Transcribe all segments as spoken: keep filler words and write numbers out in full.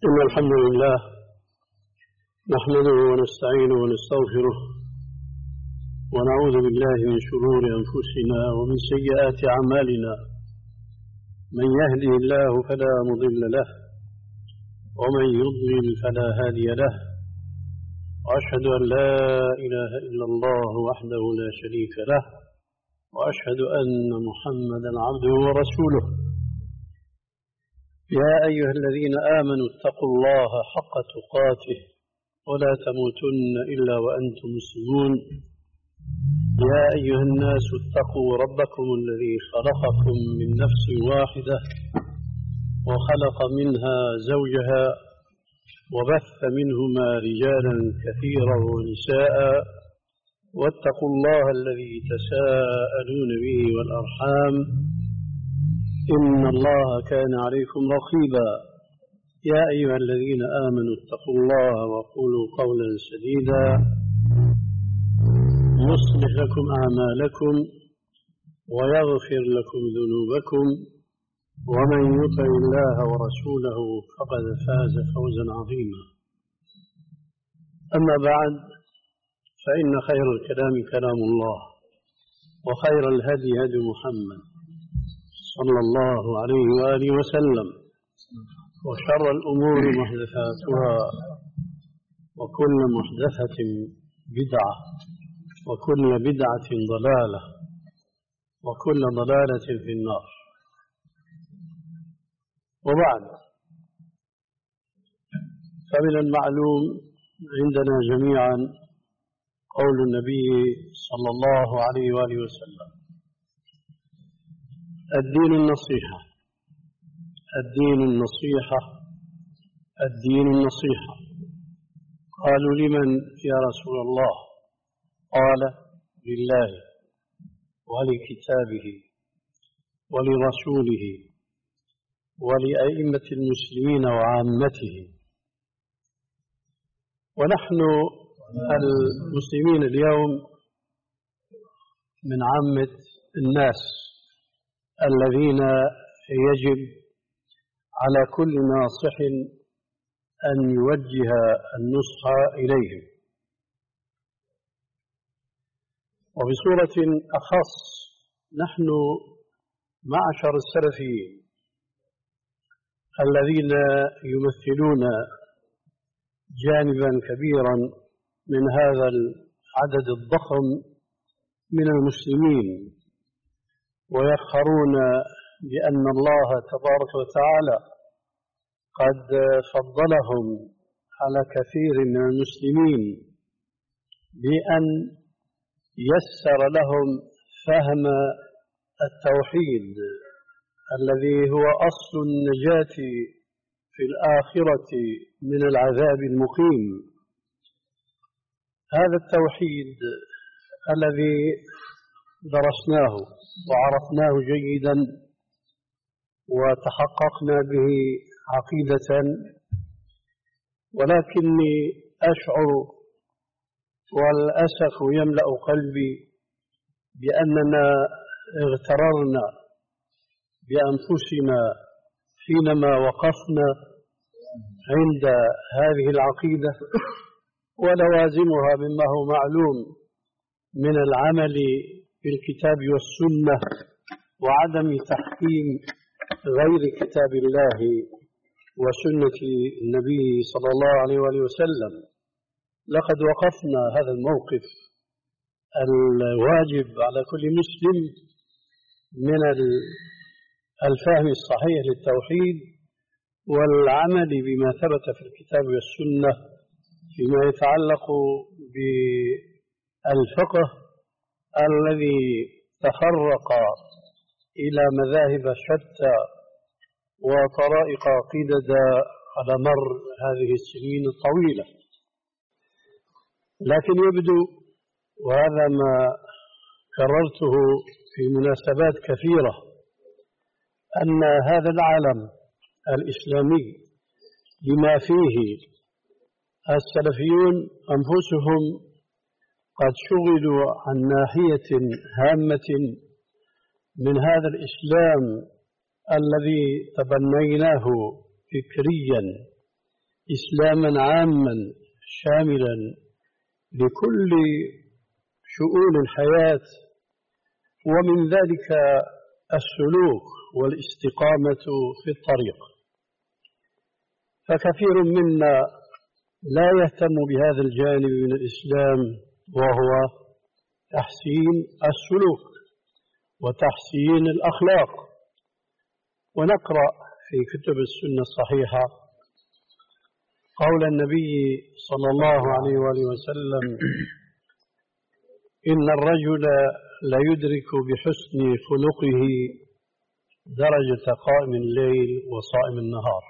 إن الحمد لله نحمده ونستعينه ونستغفره ونعوذ بالله من شرور أنفسنا ومن سيئات أعمالنا. من يهده الله فلا مضل له ومن يضلل فلا هادي له، وأشهد أن لا إله إلا الله وحده لا شريك له، وأشهد أن محمدا عبده ورسوله. يا أيها الذين آمنوا اتقوا الله حق تقاته ولا تموتن إلا وأنتم مسلمون. يا أيها الناس اتقوا ربكم الذي خلقكم من نفس واحدة وخلق منها زوجها وبث منهما رجالا كثيرا ونساء، واتقوا الله الذي تساءلون به والأرحام إن الله كان عليكم رقيبا. يا أيها الذين آمنوا اتقوا الله وقولوا قولا سديدا يصلح لكم أعمالكم ويغفر لكم ذنوبكم، ومن يطع الله ورسوله فقد فاز فوزا عظيما. أما بعد، فإن خير الكلام كلام الله، وخير الهدي هدي محمد صلى الله عليه وآله وسلم، وشر الأمور محدثاتها، وكل محدثة بدعة، وكل بدعة ضلالة، وكل ضلالة في النار. وبعد، فمن المعلوم عندنا جميعا قول النبي صلى الله عليه وآله وسلم: الدين النصيحة، الدين النصيحة، الدين النصيحة. قالوا: لمن يا رسول الله؟ قال: لله ولكتابه ولرسوله ولأئمة المسلمين وعامتهم. ونحن المسلمين اليوم من عامة الناس الذين يجب على كل ناصح أن يوجه النصح إليهم، وبصورة أخص نحن معشر السلفيين الذين يمثلون جانبا كبيرا من هذا العدد الضخم من المسلمين، ويفخرون بأن الله تبارك وتعالى قد فضلهم على كثير من المسلمين بأن يسر لهم فهم التوحيد الذي هو أصل النجاة في الآخرة من العذاب المقيم. هذا التوحيد الذي درسناه وعرفناه جيدا وتحققنا به عقيدة، ولكني أشعر والأسف يملأ قلبي بأننا اغتررنا بأنفسنا حينما وقفنا عند هذه العقيدة ولوازمها مما هو معلوم من العمل بالكتاب والسنة وعدم تحكيم غير كتاب الله وسنة النبي صلى الله عليه وآله وسلم. لقد وقفنا هذا الموقف الواجب على كل مسلم من الفهم الصحيح للتوحيد والعمل بما ثبت في الكتاب والسنة فيما يتعلق بالفقه الذي تفرق إلى مذاهب شتى وطرائق قدد على مر هذه السنين الطويلة. لكن يبدو، وهذا ما كررته في مناسبات كثيرة، أن هذا العالم الإسلامي بما فيه السلفيون أنفسهم قد شغلوا عن ناحية هامة من هذا الإسلام الذي تبنيناه فكريا إسلاما عاما شاملا لكل شؤون الحياة، ومن ذلك السلوك والاستقامة في الطريق. فكثير منا لا يهتم بهذا الجانب من الإسلام، وهو تحسين السلوك وتحسين الأخلاق. ونقرأ في كتب السنة الصحيحة قول النبي صلى الله عليه وآله وسلم: إن الرجل لا يدرك بحسن خلقه درجة قائم الليل وصائم النهار.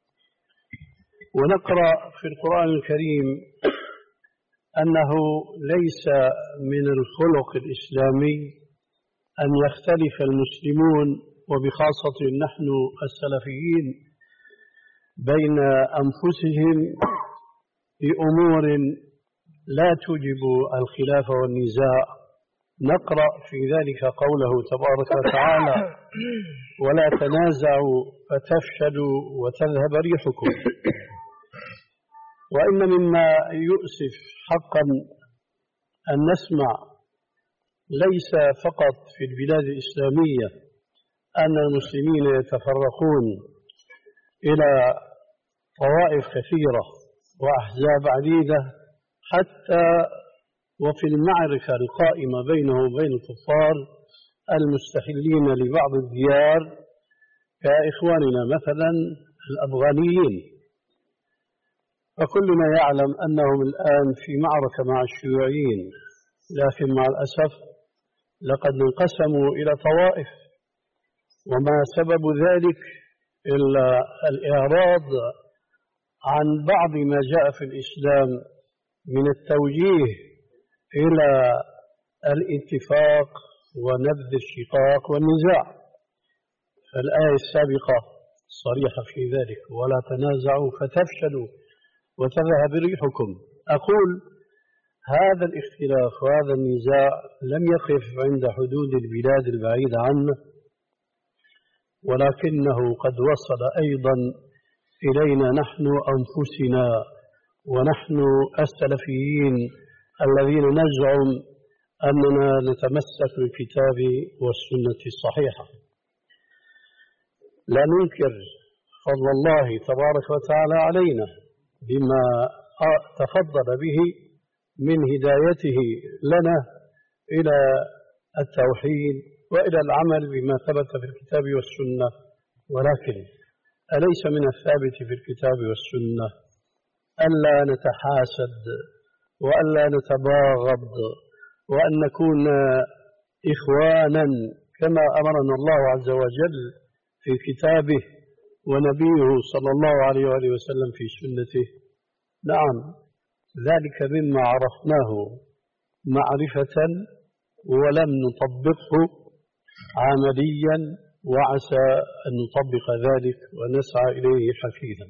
ونقرأ في القرآن الكريم أنه ليس من الخلق الإسلامي أن يختلف المسلمون، وبخاصة نحن السلفيين، بين أنفسهم بأمور لا توجب الخلاف والنزاع. نقرأ في ذلك قوله تبارك وتعالى: ولا تنازعوا فتفشلوا وتذهب ريحكم. وإن مما يؤسف حقا أن نسمع ليس فقط في البلاد الإسلامية أن المسلمين يتفرقون إلى طوائف كثيرة وأحزاب عديدة، حتى وفي المعركة القائمة بينه وبين الكفار المستحلين لبعض الديار كإخواننا مثلا الأفغانيين. فكلنا يعلم أنهم الآن في معركة مع الشيوعيين، لكن مع الأسف لقد انقسموا إلى طوائف، وما سبب ذلك إلا الإعراض عن بعض ما جاء في الإسلام من التوجيه إلى الاتفاق ونبذ الشقاق والنزاع. فالآية السابقة صريحة في ذلك: ولا تنازعوا فتفشلوا وتذهب ريحكم. أقول هذا الاختلاف وهذا النزاع لم يقف عند حدود البلاد البعيدة عنه، ولكنه قد وصل أيضا إلينا نحن أنفسنا، ونحن السلفيين الذين نزعم أننا نتمسك بالكتاب والسنة الصحيحة. لا ننكر فضل الله تبارك وتعالى علينا بما تفضل به من هدايته لنا إلى التوحيد وإلى العمل بما ثبت في الكتاب والسنة، ولكن أليس من الثابت في الكتاب والسنة ألا نتحاسد وألا نتباغض وأن نكون إخوانا كما أمرنا الله عز وجل في كتابه ونبيه صلى الله عليه وآله وسلم في سنته؟ نعم، ذلك مما عرفناه معرفة ولم نطبقه عمليا، وعسى أن نطبق ذلك ونسعى إليه حثيثا.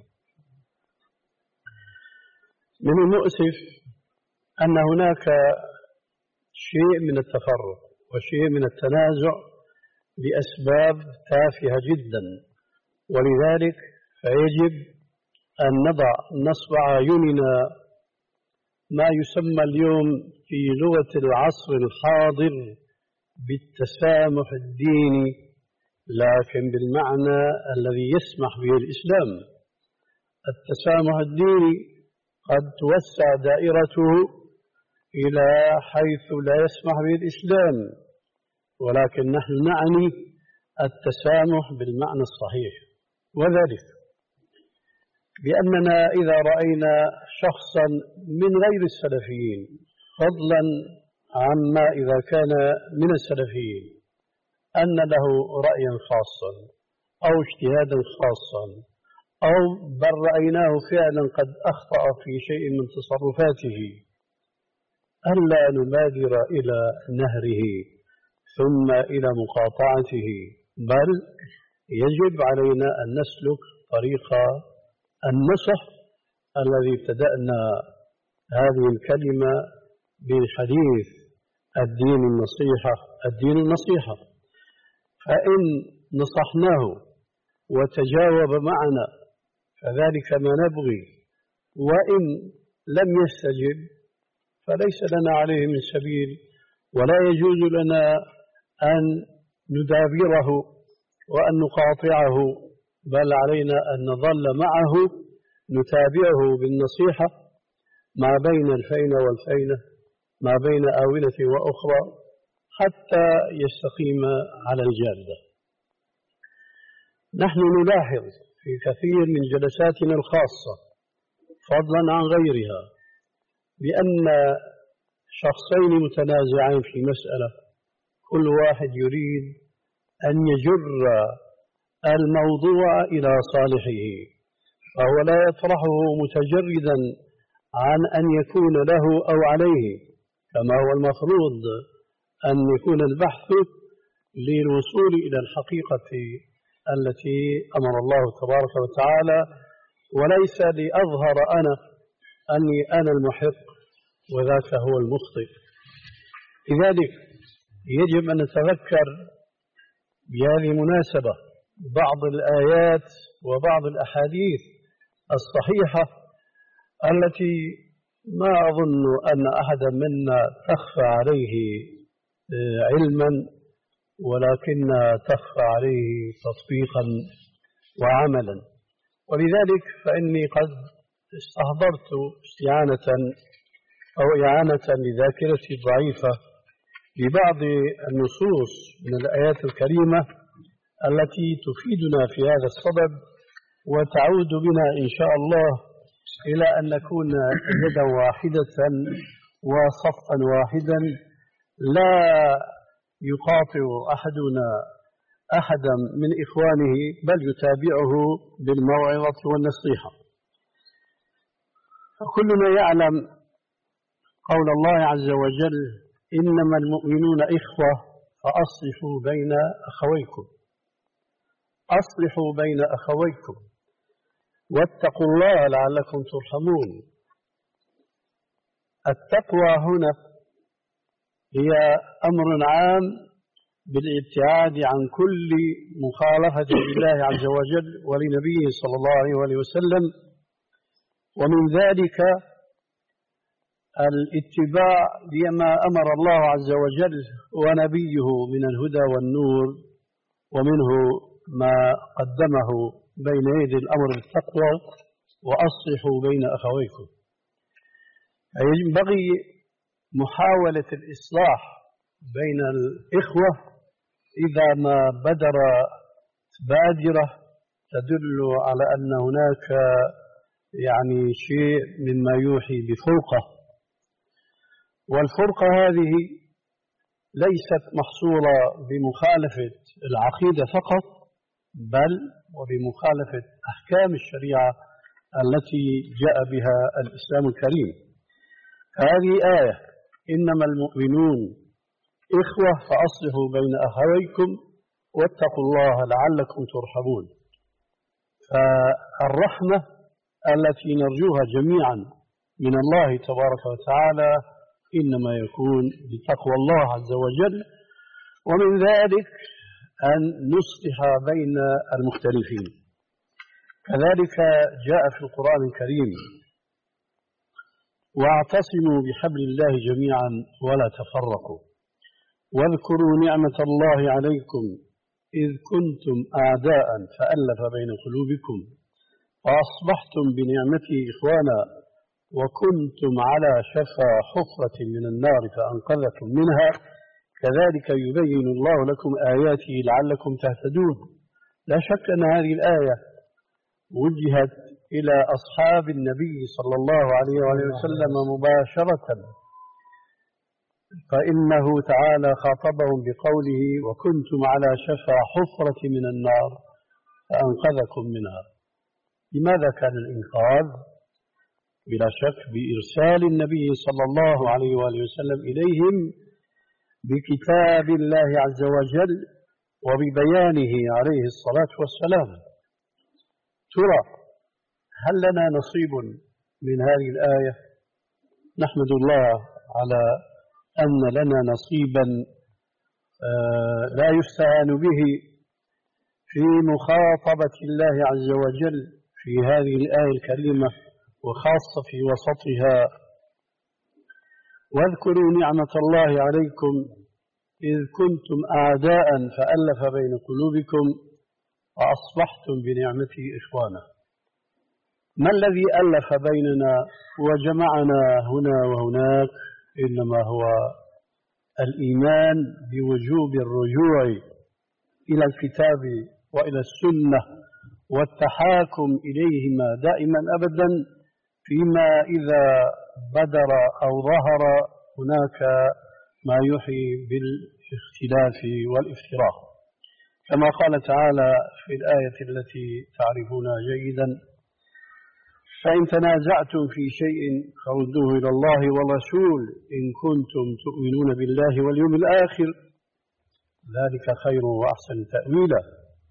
من المؤسف أن هناك شيء من التفرق وشيء من التنازع لأسباب تافهة جدا، ولذلك فيجب أن نضع نصب أعيننا ما يسمى اليوم في لغة العصر الحاضر بالتسامح الديني، لكن بالمعنى الذي يسمح به الإسلام. التسامح الديني قد توسع دائرته إلى حيث لا يسمح به الإسلام، ولكن نحن نعني التسامح بالمعنى الصحيح، وذلك بأننا إذا رأينا شخصا من غير السلفيين، فضلا عما إذا كان من السلفيين، أن له رأيا خاصا أو اجتهادا خاصا، أو بل رأيناه فعلا قد أخطأ في شيء من تصرفاته، ألا نبادر إلى نهره ثم إلى مقاطعته، بل يجب علينا أن نسلك طريق النصح الذي ابتدأنا هذه الكلمة بالحديث: الدين النصيحة، الدين النصيحة. فإن نصحناه وتجاوب معنا فذلك ما نبغي، وإن لم يستجب فليس لنا عليه من سبيل، ولا يجوز لنا أن ندابره وأن نقاطعه، بل علينا أن نظل معه نتابعه بالنصيحة ما بين الفينة والفينة، ما بين آونة وأخرى، حتى يستقيم على الجادة. نحن نلاحظ في كثير من جلساتنا الخاصة فضلا عن غيرها بأن شخصين متنازعين في مسألة، كل واحد يريد أن يجر الموضوع إلى صالحه، فهو لا يطرحه متجردا عن أن يكون له أو عليه، كما هو المفروض أن يكون البحث للوصول إلى الحقيقة التي أمر الله تبارك وتعالى، وليس لأظهر أنا أني أنا المحق وذاك هو المخطئ. لذلك يجب أن نتذكر بهذه المناسبة بعض الآيات وبعض الأحاديث الصحيحة التي ما أظن أن أحدا منا تخفى عليه علما، ولكن تخفى عليه تطبيقا وعملا. ولذلك فإني قد استحضرت استعانة أو إعانة لذاكرتي الضعيفة ببعض النصوص من الآيات الكريمة التي تفيدنا في هذا الصدد، وتعود بنا إن شاء الله إلى أن نكون يدا واحدة وصفا واحدا، لا يقاطع أحدنا أحدا من إخوانه بل يتابعه بالموعظة والنصيحة. فكلنا يعلم قول الله عز وجل: إنما المؤمنون إخوة فأصلحوا بين أخويكم، أصلحوا بين أخويكم واتقوا الله لعلكم ترحمون. التقوى هنا هي أمر عام بالابتعاد عن كل مخالفة لله عز وجل ولنبيه صلى الله عليه وسلم، ومن ذلك الاتباع لما أمر الله عز وجل ونبيه من الهدى والنور، ومنه ما قدمه بين يدي الأمر بالتقوى وأصلحوا بين أخويكم. ينبغي محاولة الإصلاح بين الإخوة إذا ما بدر بادرة تدل على أن هناك يعني شيء مما يوحي بفرقة، والفرقة هذه ليست محصورة بمخالفة العقيدة فقط، بل وبمخالفة أحكام الشريعة التي جاء بها الإسلام الكريم. هذه آية: إنما المؤمنون إخوة فأصلحوا بين أخويكم واتقوا الله لعلكم ترحمون. فالرحمة التي نرجوها جميعا من الله تبارك وتعالى إنما يكون بتقوى الله عز وجل، ومن ذلك أن نصلح بين المختلفين. كذلك جاء في القرآن الكريم: واعتصموا بحبل الله جميعا ولا تفرقوا واذكروا نعمة الله عليكم إذ كنتم أعداء فألف بين قلوبكم فأصبحتم بنعمته إخوانا وكنتم على شفا حفرة من النار فأنقذكم منها كذلك يبين الله لكم آياته لعلكم تهتدون. لا شك أن هذه الآية وجهت إلى أصحاب النبي صلى الله عليه وسلم مباشرة، فإنه تعالى خاطبهم بقوله: وكنتم على شفا حفرة من النار فأنقذكم منها. لماذا كان الإنقاذ؟ بلا شك بإرسال النبي صلى الله عليه وآله وسلم إليهم بكتاب الله عز وجل وببيانه عليه الصلاة والسلام. ترى هل لنا نصيب من هذه الآية؟ نحمد الله على أن لنا نصيبا لا يستهان به في مخاطبة الله عز وجل في هذه الآية الكريمة: وخاصة في وسطها. واذكروا نعمة الله عليكم إذ كنتم أعداء فألف بين قلوبكم فأصبحتم بنعمته إخوانا. ما الذي ألف بيننا وجمعنا هنا وهناك؟ إنما هو الإيمان بوجوب الرجوع إلى الكتاب وإلى السنة والتحاكم إليهما دائما أبدا فيما إذا بدر أو ظهر هناك ما يحيي بالاختلاف والافتراق، كما قال تعالى في الآية التي تعرفونها جيدا: فإن تنازعتم في شيء فردوه إلى الله والرسول إن كنتم تؤمنون بالله واليوم الآخر ذلك خير وأحسن تأويلا.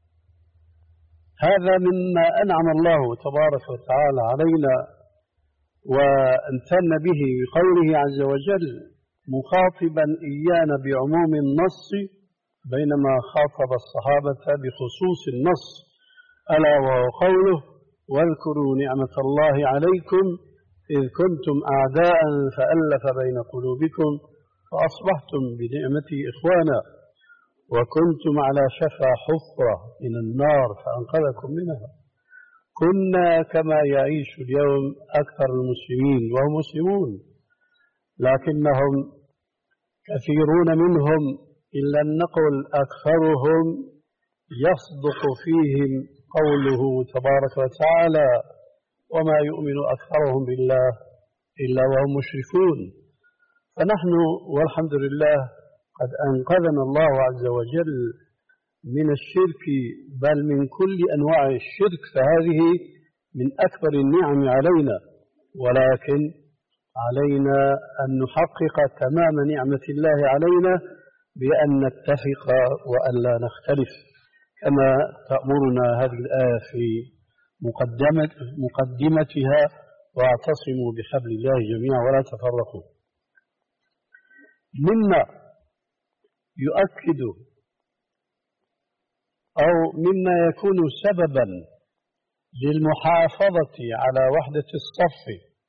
هذا مما أنعم الله تبارك وتعالى علينا وامتن به بقوله عز وجل مخاطبا إيانا بعموم النص بينما خاطب الصحابة بخصوص النص، ألا وهو قوله: واذكروا نعمة الله عليكم إذ كنتم أعداء فألف بين قلوبكم فأصبحتم بنعمتي إخوانا وكنتم على شفا حفرة من النار فأنقذكم منها. كنا كما يعيش اليوم أكثر المسلمين وهم مسلمون، لكنهم كثيرون منهم إلا أن نقول أكثرهم يصدق فيهم قوله تبارك وتعالى: وما يؤمن أكثرهم بالله إلا وهم مشركون. فنحن والحمد لله قد أنقذنا الله عز وجل من الشرك، بل من كل أنواع الشرك، فهذه من أكبر النعم علينا، ولكن علينا أن نحقق تمام نعمة الله علينا بأن نتفق وأن لا نختلف، كما تأمرنا هذه الآية في مقدمة مقدمتها: واعتصموا بحبل الله جميعا ولا تفرقوا. مما يؤكد أو مما يكون سببا للمحافظة على وحدة الصف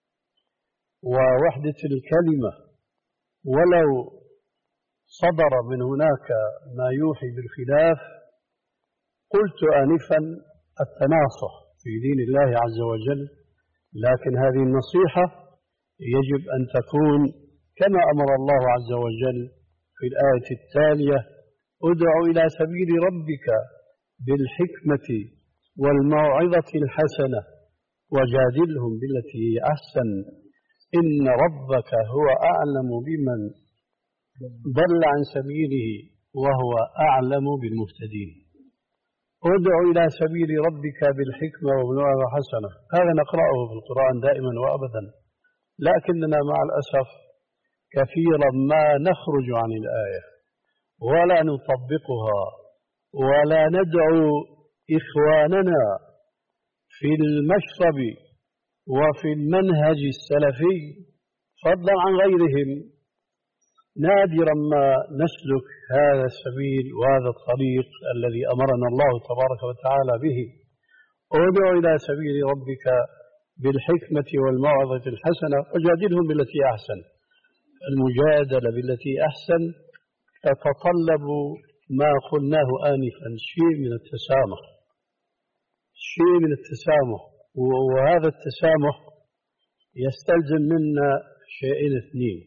ووحدة الكلمة ولو صدر من هناك ما يوحي بالخلاف، قلت آنفا التناصح في دين الله عز وجل، لكن هذه النصيحة يجب أن تكون كما أمر الله عز وجل في الآية التالية: ادع إلى سبيل ربك بالحكمة والموعظة الحسنة وجادلهم بالتي هي أحسن إن ربك هو أعلم بمن ضل عن سبيله وهو أعلم بالمهتدين. ادع إلى سبيل ربك بالحكمة والموعظة الحسنة، هذا نقرأه في القرآن دائما وأبدا، لكننا مع الأسف كثيرا ما نخرج عن الآية ولا نطبقها ولا ندعو إخواننا في المشرب وفي المنهج السلفي فضلا عن غيرهم. نادرا ما نسلك هذا السبيل وهذا الطريق الذي أمرنا الله تبارك وتعالى به: ادع إلى سبيل ربك بالحكمة والموعظة الحسنة وجادلهم بالتي أحسن. المجادلة بالتي أحسن تتطلب ما قلناه آنفا، شيء من التسامح، شيء من التسامح، وهذا التسامح يستلزم منا شيئين اثنين.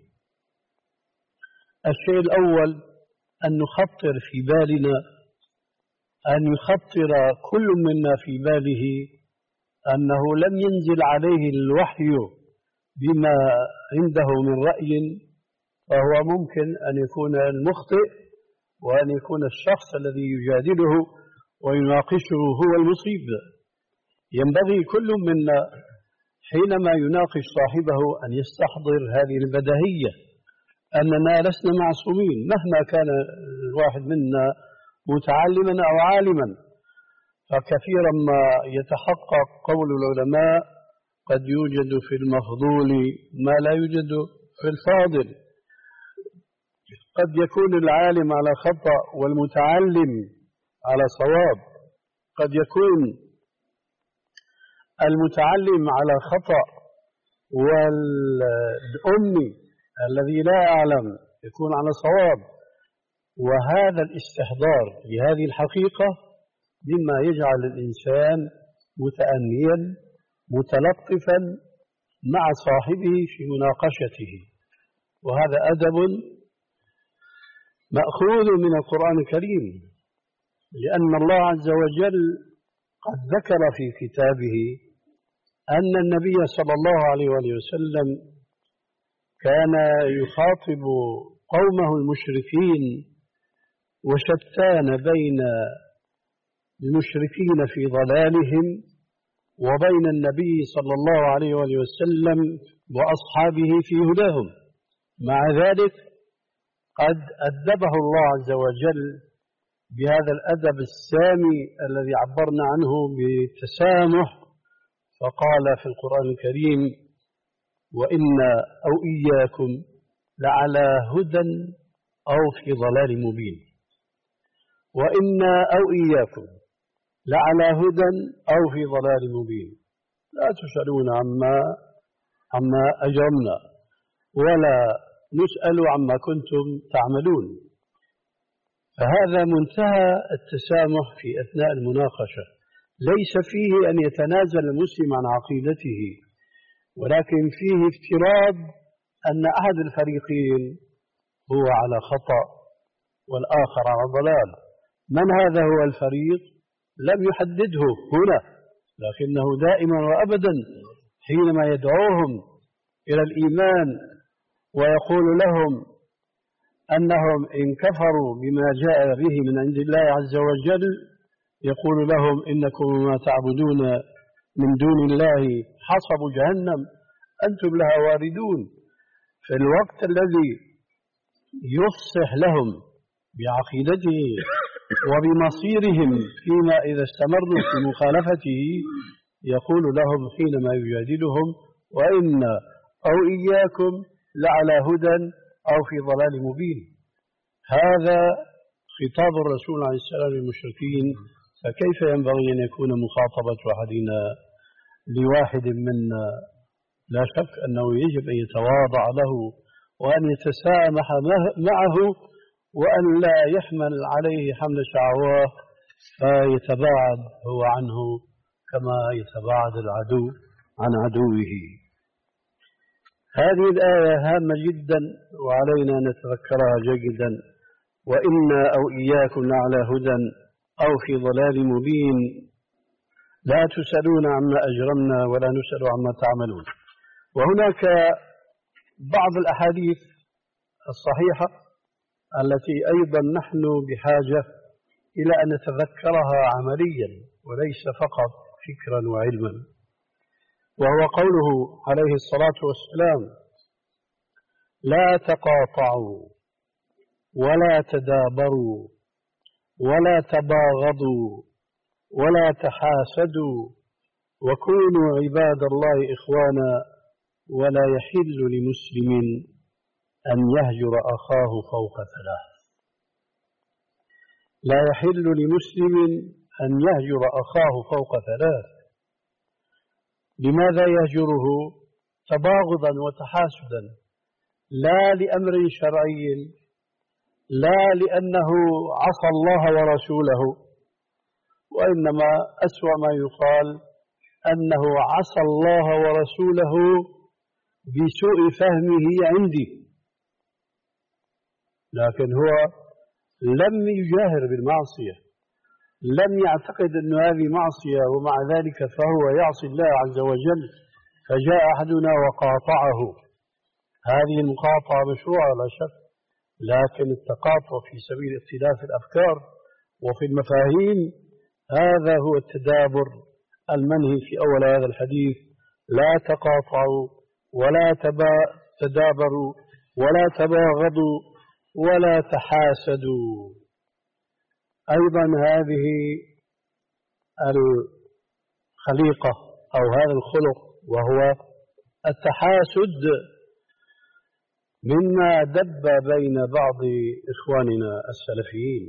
الشيء الأول أن نخطر في بالنا، أن يخطر كل منا في باله أنه لم ينزل عليه الوحي بما عنده من رأي، فهو ممكن أن يكون المخطئ وأن يكون الشخص الذي يجادله ويناقشه هو المصيب. ينبغي كل منا حينما يناقش صاحبه أن يستحضر هذه البديهية أننا لسنا معصومين مهما كان الواحد منا متعلما أو عالما. فكثيرا ما يتحقق قول العلماء: قد يوجد في المفضول ما لا يوجد في الفاضل. قد يكون العالم على خطأ والمتعلم على صواب، قد يكون المتعلم على خطأ والأمي الذي لا يعلم يكون على صواب. وهذا الاستحضار لهذه الحقيقة مما يجعل الإنسان متأنيا متلطفا مع صاحبه في مناقشته، وهذا أدب مأخوذ من القرآن الكريم، لأن الله عز وجل قد ذكر في كتابه أن النبي صلى الله عليه وسلم كان يخاطب قومه المشركين، وشتان بين المشركين في ضلالهم وبين النبي صلى الله عليه وسلم وأصحابه في هداهم. مع ذلك قد أدبه الله عز وجل بهذا الأدب السامي الذي عبرنا عنه بالتسامح، فقال في القرآن الكريم: وإنا أو إياكم لعلى هدى أو في ضلال مبين. وإنا أو إياكم لعلى هدى أو في ضلال مبين، لا تسألون عما عما أجرمنا ولا نسأل عما كنتم تعملون. فهذا منتهى التسامح في أثناء المناقشة، ليس فيه أن يتنازل المسلم عن عقيدته، ولكن فيه افتراض أن أحد الفريقين هو على خطأ والآخر على ضلال. من هذا هو الفريق؟ لم يحدده هنا، لكنه دائما وأبدا حينما يدعوهم إلى الإيمان ويقول لهم أنهم إن كفروا بما جاء به من عند الله عز وجل يقول لهم: إنكم ما تعبدون من دون الله حصب جهنم أنتم لها واردون. في الوقت الذي يفصح لهم بعقيدته وبمصيرهم فيما إذا استمروا في مخالفته يقول لهم حينما يجادلهم: وإنا أو إياكم لعلى هدى أو في ضلال مبين. هذا خطاب الرسول عليه السلام للمشركين، فكيف ينبغي أن يكون مخاطبة أحدنا لواحد منا؟ لا شك أنه يجب أن يتواضع له وأن يتسامح معه، وأن لا يحمل عليه حمل شعواه فيتباعد هو عنه كما يتباعد العدو عن عدوه. هذه الآية هامة جدا وعلينا أن نتذكرها جيدا: وإنا أو إياكم لعلى هدى أو في ضلال مبين، لا تسألون عما أجرمنا ولا نسأل عما تعملون. وهناك بعض الأحاديث الصحيحة التي أيضا نحن بحاجة إلى أن نتذكرها عمليا وليس فقط فكرا وعلما، وهو قوله عليه الصلاة والسلام: لا تقاطعوا ولا تدابروا ولا تباغضوا ولا تحاسدوا وكونوا عباد الله إخوانا، ولا يحل لمسلم أن يهجر أخاه فوق ثلاث. لا يحل لمسلم أن يهجر أخاه فوق ثلاث. لماذا يهجره؟ تباغضا وتحاسدا، لا لأمر شرعي، لا لأنه عصى الله ورسوله، وإنما أسوأ ما يقال أنه عصى الله ورسوله بسوء فهمه عندي، لكن هو لم يجاهر بالمعصية، لم يعتقد أن هذه معصية، ومع ذلك فهو يعصي الله عز وجل، فجاء أحدنا وقاطعه. هذه المقاطعة مشروعة لا شك، لكن التقاطع في سبيل اختلاف الأفكار وفي المفاهيم هذا هو التدابر المنهي في أول هذا الحديث: لا تقاطعوا ولا تدابروا ولا تباغضوا ولا تحاسدوا. أيضا هذه الخليقة أو هذا الخلق وهو التحاسد مما دب بين بعض إخواننا السلفيين،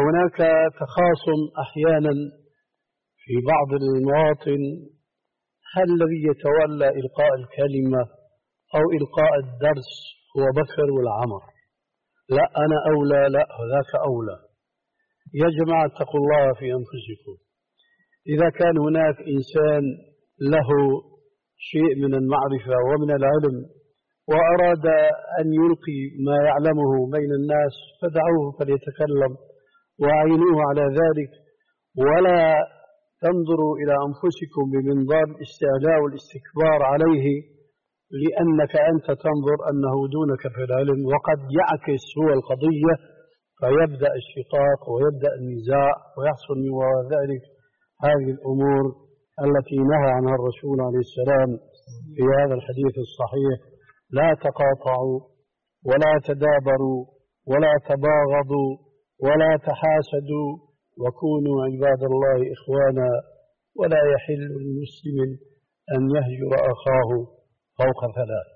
فهناك تخاصم أحيانا في بعض المواطن هل الذي يتولى إلقاء الكلمة أو إلقاء الدرس هو بكر ولا عمر؟ لا أنا أولى، لا هذاك أولى. يا جماعة اتقوا الله في أنفسكم. إذا كان هناك إنسان له شيء من المعرفة ومن العلم وأراد أن يلقي ما يعلمه بين الناس فدعوه فليتكلم وأعينوه على ذلك، ولا تنظروا إلى أنفسكم بمنظار الاستعلاء والاستكبار عليه لأنك أنت تنظر أنه دونك في العلم، وقد يعكس هو القضية فيبدأ الشقاق ويبدأ النزاع ويحصل من وراء ذلك هذه الأمور التي نهى عنها الرسول عليه السلام في هذا الحديث الصحيح: لا تقاطعوا ولا تدابروا ولا تباغضوا ولا تحاسدوا وكونوا عباد الله إخوانا، ولا يحل للمسلم أن يهجر أخاه فوق ثلاث.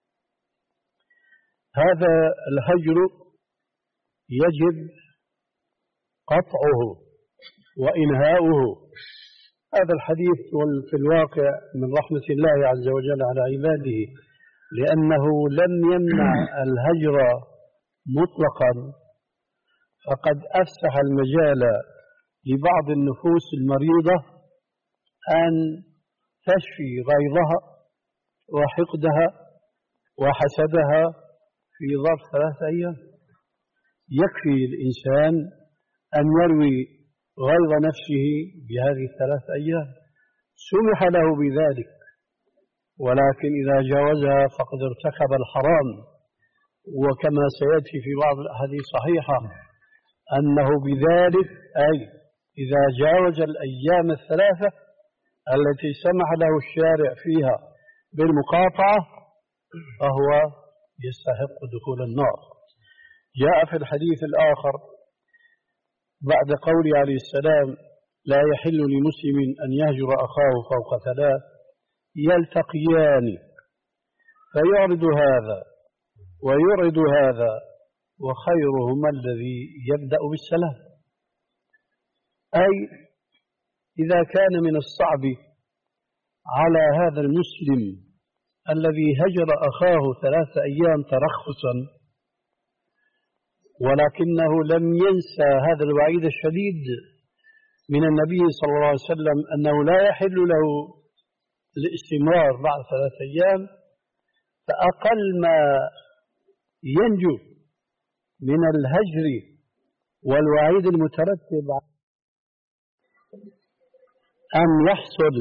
هذا الهجر يجب قطعه وإنهاؤه. هذا الحديث في الواقع من رحمة الله عز وجل على عباده، لأنه لم يمنع الهجر مطلقا، فقد أفسح المجال لبعض النفوس المريضة أن تشفي غيظها وحقدها وحسدها في ظرف ثلاثة أيام. يكفي الإنسان أن يروي غيظ نفسه بهذه الثلاث أيام، سمح له بذلك، ولكن إذا جاوزها فقد ارتكب الحرام. وكما سيأتي في بعض الأحاديث الصحيحة أنه بذلك أي إذا جاوز الأيام الثلاثة التي سمح له الشارع فيها بالمقاطعة فهو يستحق دخول النار. جاء في الحديث الآخر بعد قوله عليه السلام: لا يحل لمسلم أن يهجر أخاه فوق ثلاث يلتقيان فيعرض هذا ويعرض هذا وخيرهما الذي يبدأ بالسلام. أي إذا كان من الصعب على هذا المسلم الذي هجر أخاه ثلاث أيام ترخصا ولكنه لم ينسى هذا الوعيد الشديد من النبي صلى الله عليه وسلم أنه لا يحل له الاستمرار بعد ثلاث أيام، فأقل ما ينجو من الهجر والوعيد المترتب أن يحصل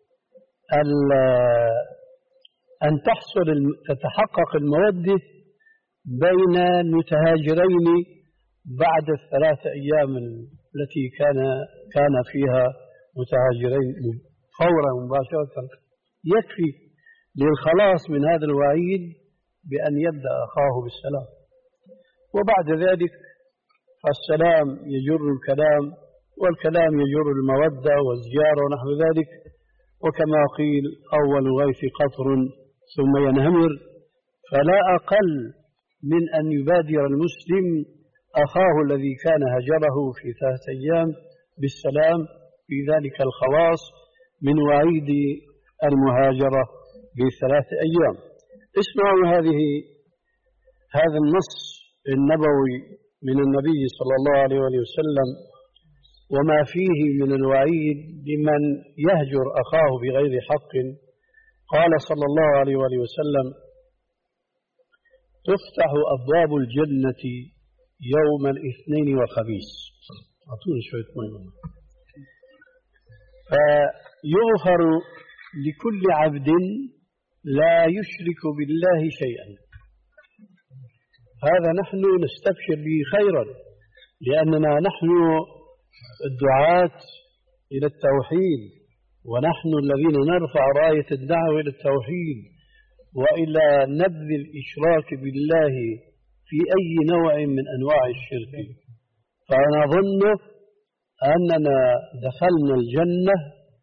أن تحصل تتحقق المودة بين المتهاجرين بعد الثلاث أيام التي كان كان فيها متهاجرين فورا مباشرة. يكفي للخلاص من هذا الوعيد بأن يبدأ أخاه بالسلام، وبعد ذلك فالسلام يجر الكلام والكلام يجر المودة والزيارة ونحو ذلك. وكما قيل: أول غيث قطر ثم ينهمر. فلا أقل من أن يبادر المسلم أخاه الذي كان هجره في ثلاث أيام بالسلام، في ذلك الخلاص من وعيد المهاجرة بثلاث أيام. اسمعوا هذه هذا النص النبوي من النبي صلى الله عليه وسلم وما فيه من الوعيد لمن يهجر أخاه بغير حق. قال صلى الله عليه وسلم: تفتح أبواب الجنة يوم الاثنين والخميس. أعطوني شوية مية. فيغفر لكل عبد لا يشرك بالله شيئا. هذا نحن نستبشر به خيرا، لأننا نحن الدعاة إلى التوحيد، ونحن الذين نرفع راية الدعوة إلى التوحيد وإلى نبذ الإشراك بالله في أي نوع من أنواع الشرك. فنظن أننا دخلنا الجنة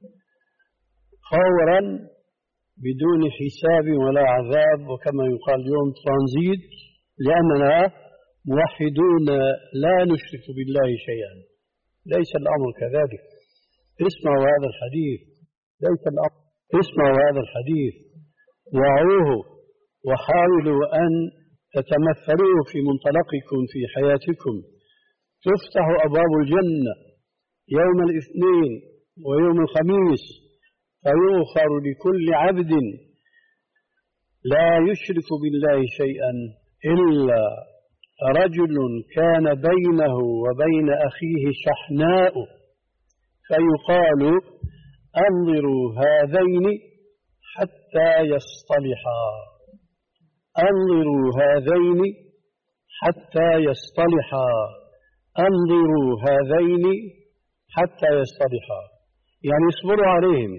فورا بدون حساب ولا عذاب، وكما يقال اليوم ترانزيت، لأننا موحدون لا نشرك بالله شيئا. ليس الأمر كذلك. اسمعوا هذا الحديث: ليس الأمر اسمعوا هذا الحديث، وعوه، وحاولوا أن تتمثلوه في منطلقكم في حياتكم. تفتح أبواب الجنة يوم الاثنين ويوم الخميس، فيغفر لكل عبد لا يشرك بالله شيئا إلا رجل كان بينه وبين أخيه شحناء، فيقال أنظروا هذين حتى يصطلحا، أنظروا هذين حتى يصطلحا، أنظروا هذين حتى يصطلحا، يعني اصبروا عليهم،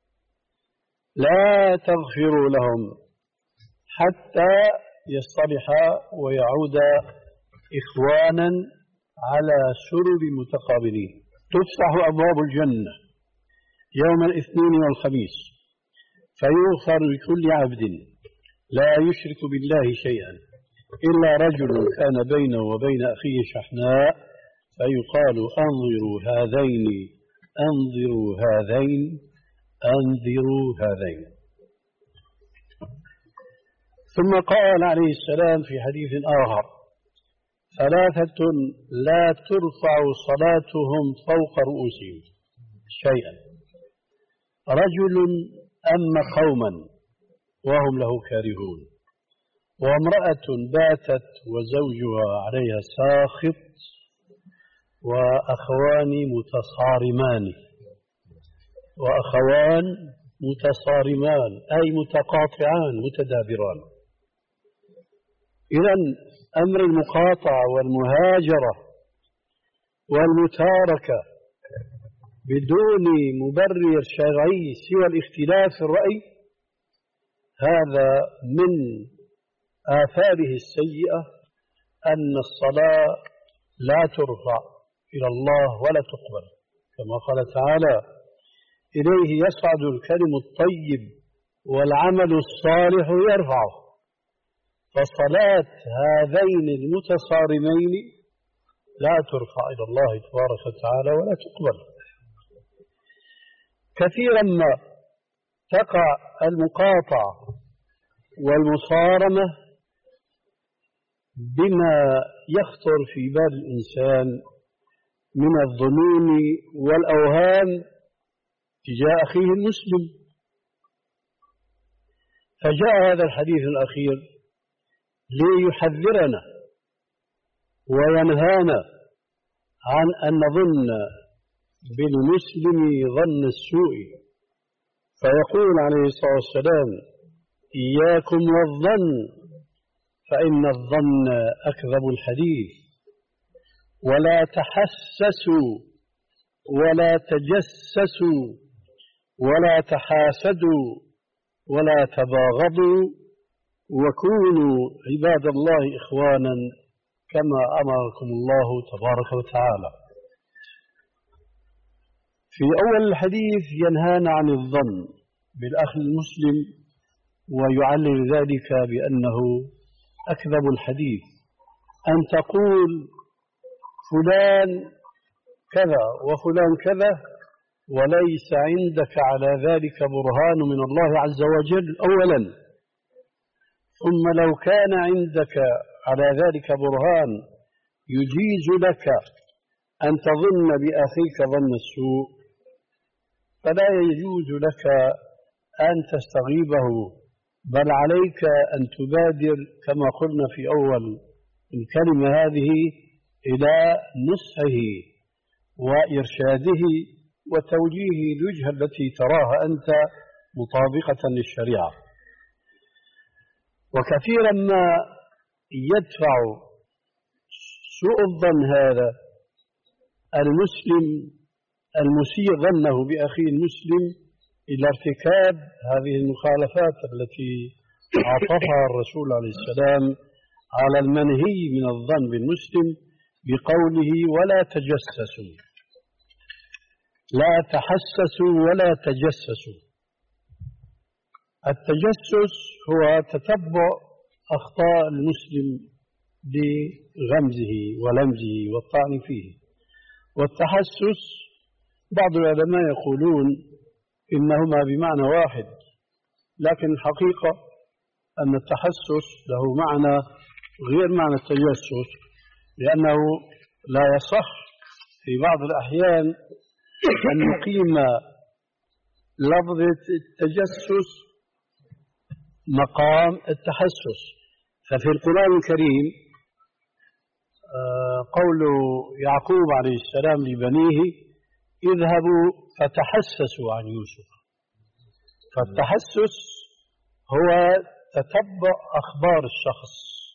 لا تغفروا لهم حتى يصطلحا ويعودا إخوانا على سرر متقابلين. تفتح أبواب الجنة يوم الاثنين والخميس، فيغفر لكل عبد لا يشرك بالله شيئا إلا رجل كان بينه وبين أخيه شحناء، فيقال أنظروا هذين، أنظروا هذين، أنظروا هذين. ثم قال عليه السلام في حديث آخر: ثلاثة لا ترفع صلاتهم فوق رؤوسهم شيئا: رجل أما قوما وهم له كارهون، وامرأة باتت وزوجها عليها ساخط، وأخوان متصارمان، وأخوان متصارمان أي متقاطعان متدابران. إذن أمر المقاطعة والمهاجرة والمتاركة بدون مبرر شرعي سوى الاختلاف في الرأي، هذا من آثاره السيئة أن الصلاة لا ترفع إلى الله ولا تقبل، كما قال تعالى: إليه يصعد الكلم الطيب والعمل الصالح يرفعه. فصلاة هذين المتصارمين لا ترفع إلى الله تبارك وتعالى ولا تقبل. كثيرا ما تقع المقاطعة والمصارمة بما يخطر في بال الإنسان من الظنون والأوهام تجاه أخيه المسلم. فجاء هذا الحديث الأخير ليحذرنا وينهانا عن أن نظن بالمسلم ظن السوء، فيقول عليه الصلاة والسلام: إياكم والظن فإن الظن أكذب الحديث، ولا تحسسوا ولا تجسسوا ولا تحاسدوا ولا تباغضوا، وكونوا عباد الله إخوانا كما أمركم الله تبارك وتعالى. في أول الحديث ينهانا عن الظن بالأخ المسلم، ويعلل ذلك بأنه أكذب الحديث، أن تقول فلان كذا وفلان كذا وليس عندك على ذلك برهان من الله عز وجل أولا، ثم لو كان عندك على ذلك برهان يجيز لك أن تظن بأخيك ظن السوء، فلا يجوز لك أن تستغيبه، بل عليك أن تبادر كما قلنا في أول الكلمة هذه إلى نصحه وإرشاده وتوجيهه الوجهة التي تراها أنت مطابقة للشريعة. وكثيرا ما يدفع سوء الظن هذا المسلم المسيء ظنه بأخيه المسلم إلى ارتكاب هذه المخالفات التي عطفها الرسول عليه السلام على المنهي من الظن بالمسلم بقوله: ولا تجسسوا، لا تحسسوا ولا تجسسوا. التجسس هو تتبع أخطاء المسلم بغمزه ولمزه والطعن فيه، والتحسس بعض العلماء يقولون إنهما بمعنى واحد، لكن الحقيقة أن التحسس له معنى غير معنى التجسس، لأنه لا يصح في بعض الأحيان أن نقيم لفظة التجسس مقام التحسس. ففي القرآن الكريم قول يعقوب عليه السلام لبنيه اذهبوا فتحسسوا عن يوسف، فالتحسس هو تتبع أخبار الشخص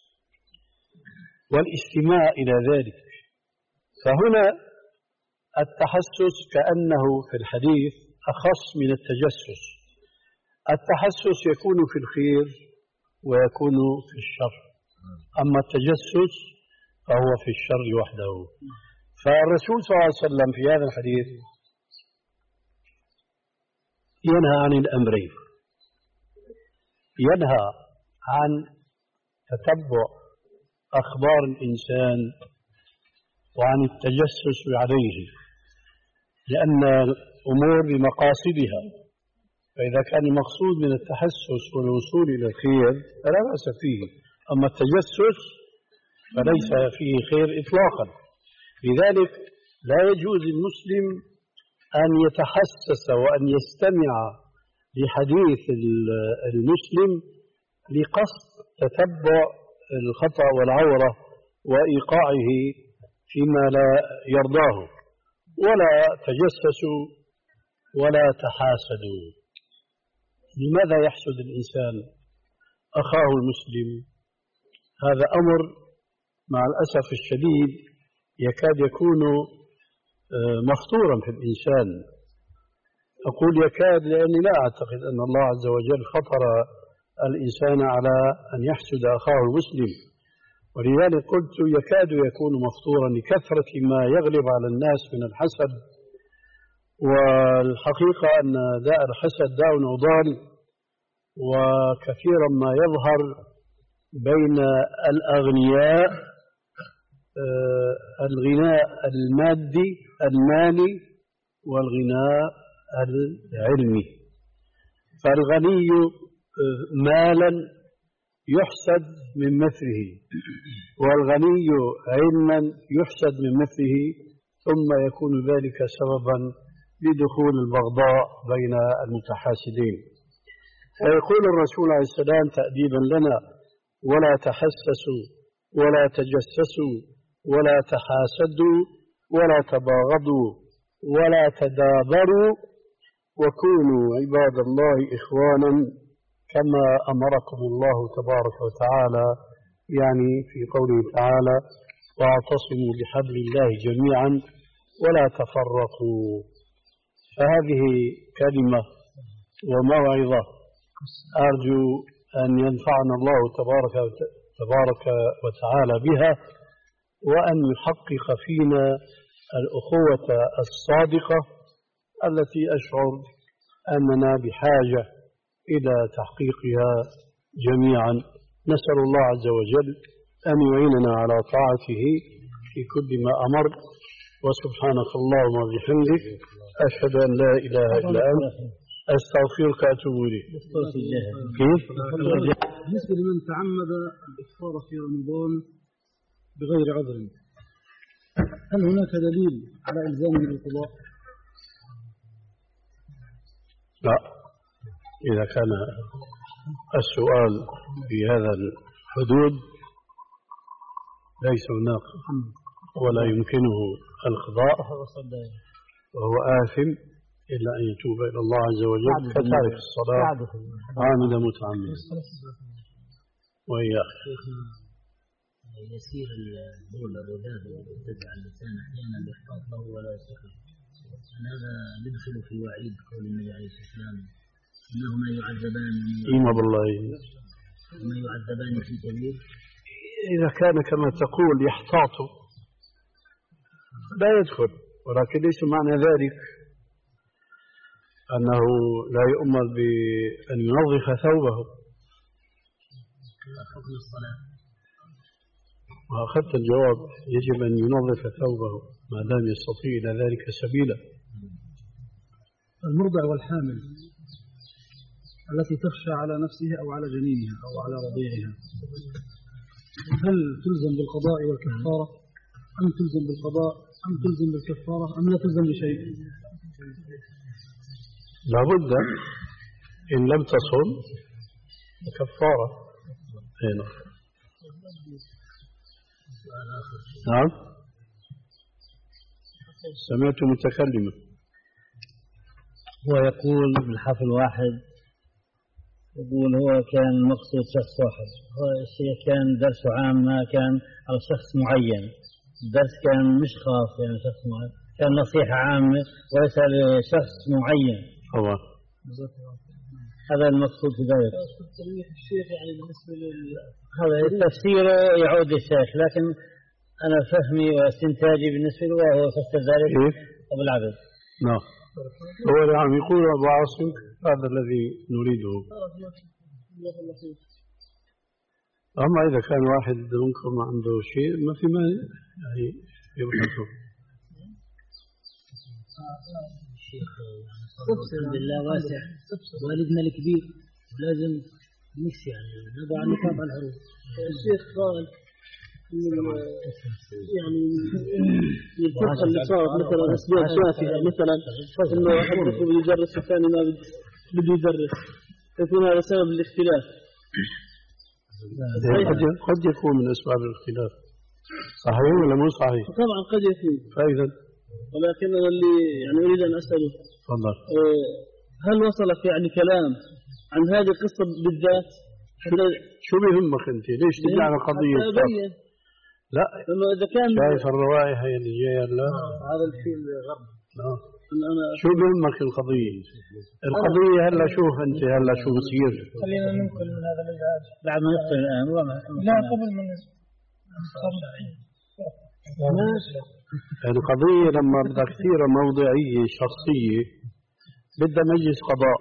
والاستماع إلى ذلك. فهنا التحسس كأنه في الحديث أخص من التجسس. التحسس يكون في الخير ويكون في الشر، أما التجسس فهو في الشر وحده. فالرسول صلى الله عليه وسلم في هذا الحديث ينهى عن الأمرين، ينهى عن تتبع أخبار الإنسان وعن التجسس عليه، لأن الأمور بمقاصدها، فإذا كان المقصود من التحسس والوصول إلى الخير فلا بأس فيه، أما التجسس فليس فيه خير إطلاقا. لذلك لا يجوز المسلم أن يتحسس وأن يستمع لحديث المسلم لقصد تتبع الخطأ والعورة وإيقاعه فيما لا يرضاه، ولا تجسسوا ولا تحاسدوا. لماذا يحسد الإنسان أخاه المسلم؟ هذا أمر مع الأسف الشديد يكاد يكون مخطورا في الإنسان. أقول يكاد لأني لا أعتقد أن الله عز وجل فطر الإنسان على أن يحسد أخاه المسلم، ولذلك قلت يكاد يكون مفطورا لكثرة ما يغلب على الناس من الحسد. والحقيقة أن داء الحسد داء عضال، وكثيرا ما يظهر بين الأغنياء الغناء المادي المالي والغناء العلمي. فالغني مالا يحسد من مثله، والغني علما يحسد من مثله، ثم يكون ذلك سببا لدخول البغضاء بين المتحاسدين. فيقول الرسول عليه السلام تأديبا لنا: ولا تحسسوا ولا تجسسوا ولا تحاسدوا ولا تباغضوا ولا تدابروا وكونوا عباد الله إخوانا كما أمركم الله تبارك وتعالى، يعني في قوله تعالى: واعتصموا بحبل الله جميعا ولا تفرقوا. فهذه كلمة وموعظة أرجو أن ينفعنا الله تبارك تبارك وتعالى بها، وأن يحقق فينا الأخوة الصادقة التي أشعر أننا بحاجة إلى تحقيقها جميعا. نسأل الله عز وجل أن يعيننا على طاعته في كل ما أمر. وسبحانك اللهم وبحمدك أشهد أن لا إله إلا أنت أستغفرك وأتوب إليك. كيف؟ بالنسبة لمن تعمد الإفطار في رمضان بغير عذر، هل هناك دليل على إلزامه بالقضاء؟ لا، إذا كان السؤال في هذا الحدود ليس هناك ولا يمكنه القضاء وهو آثم إلا أن يتوب إلى الله عز وجل كتارك الصلاة عامدا متعمدا. وإياك يسير البول الرذاذ والمرتد على اللسان أحيانا يحتاط له ولا يستحي، هذا يدخل في وعيد قول النبي عليه الصلاة والسلام: إنهما يعذبان إيما بالله إنهما يعذبان في كبير. إذا كان كما تقول يحتاط لا يدخل، ولكن ليس معنى ذلك أنه لا يؤمر بأن ينظف ثوبه. حكم الصلاة وأخذت الجواب: يجب أن ينظف ثوبه ما دام يستطيع إلى ذلك سبيلا. المرضع والحامل التي تخشى على نفسها أو على جنينها أو على رضيعها، هل تلزم بالقضاء والكفارة أم تلزم بالقضاء أم تلزم بالكفارة أم لا تلزم بشيء؟ لابد إن لم تصل كفارة. هنا نعم سمعت متكلما هو يقول بالحرف الواحد، يقول هو كان مقصود شخص واحد، هو الشيء كان درسه عام ما كان على شخص معين، الدرس كان مش خاص يعني شخص معين، كان نصيحة عامة وليس لشخص معين. طبعا هذا المقصود في ذلك. الشيخ يعني بالنسبة لل هذا التفسير يعود للشيخ، لكن أنا فهمي واستنتاجي بالنسبة له وهو فسر ذلك أبو العبد. نعم هو نعم يقول أبو عاصم هذا الذي نريده. أما إذا كان واحد منكم عنده شيء ما في مانع يعني يبحثه. الشيخ الحمد لله واسع، والدنا الكبير ولازم نكسي يعني نضع نقاط على الحروف. الشيخ قال يعني الفرقة اللي صارت مثلا أسباب شافية مثلا إنه واحد بده يدرس والثاني ما بده يدرس، يكون هذا سبب الاختلاف. قد يكون من أسباب الاختلاف. صحيح ولا مو صحيح؟ طبعا قد يكون. فإذا ولكن أنا اللي يعني أريد أن أسأله تفضل، هل وصلك يعني كلام عن هذه القصة بالذات؟ شو بيهمك أنت؟ ليش تجي على قضية؟ لا إذا كان شايف الروائح هي اللي جاية لا هذا الشيء الغرب. أنا شو بيهمك القضية؟ القضية هلا شوف أنت هلا شو بصير. خلينا ننقل من هذا الإزعاج بعد ما نقل الآن لا قبل من القضية لما بدها كثير موضعية شخصية بدها مجلس قضاء،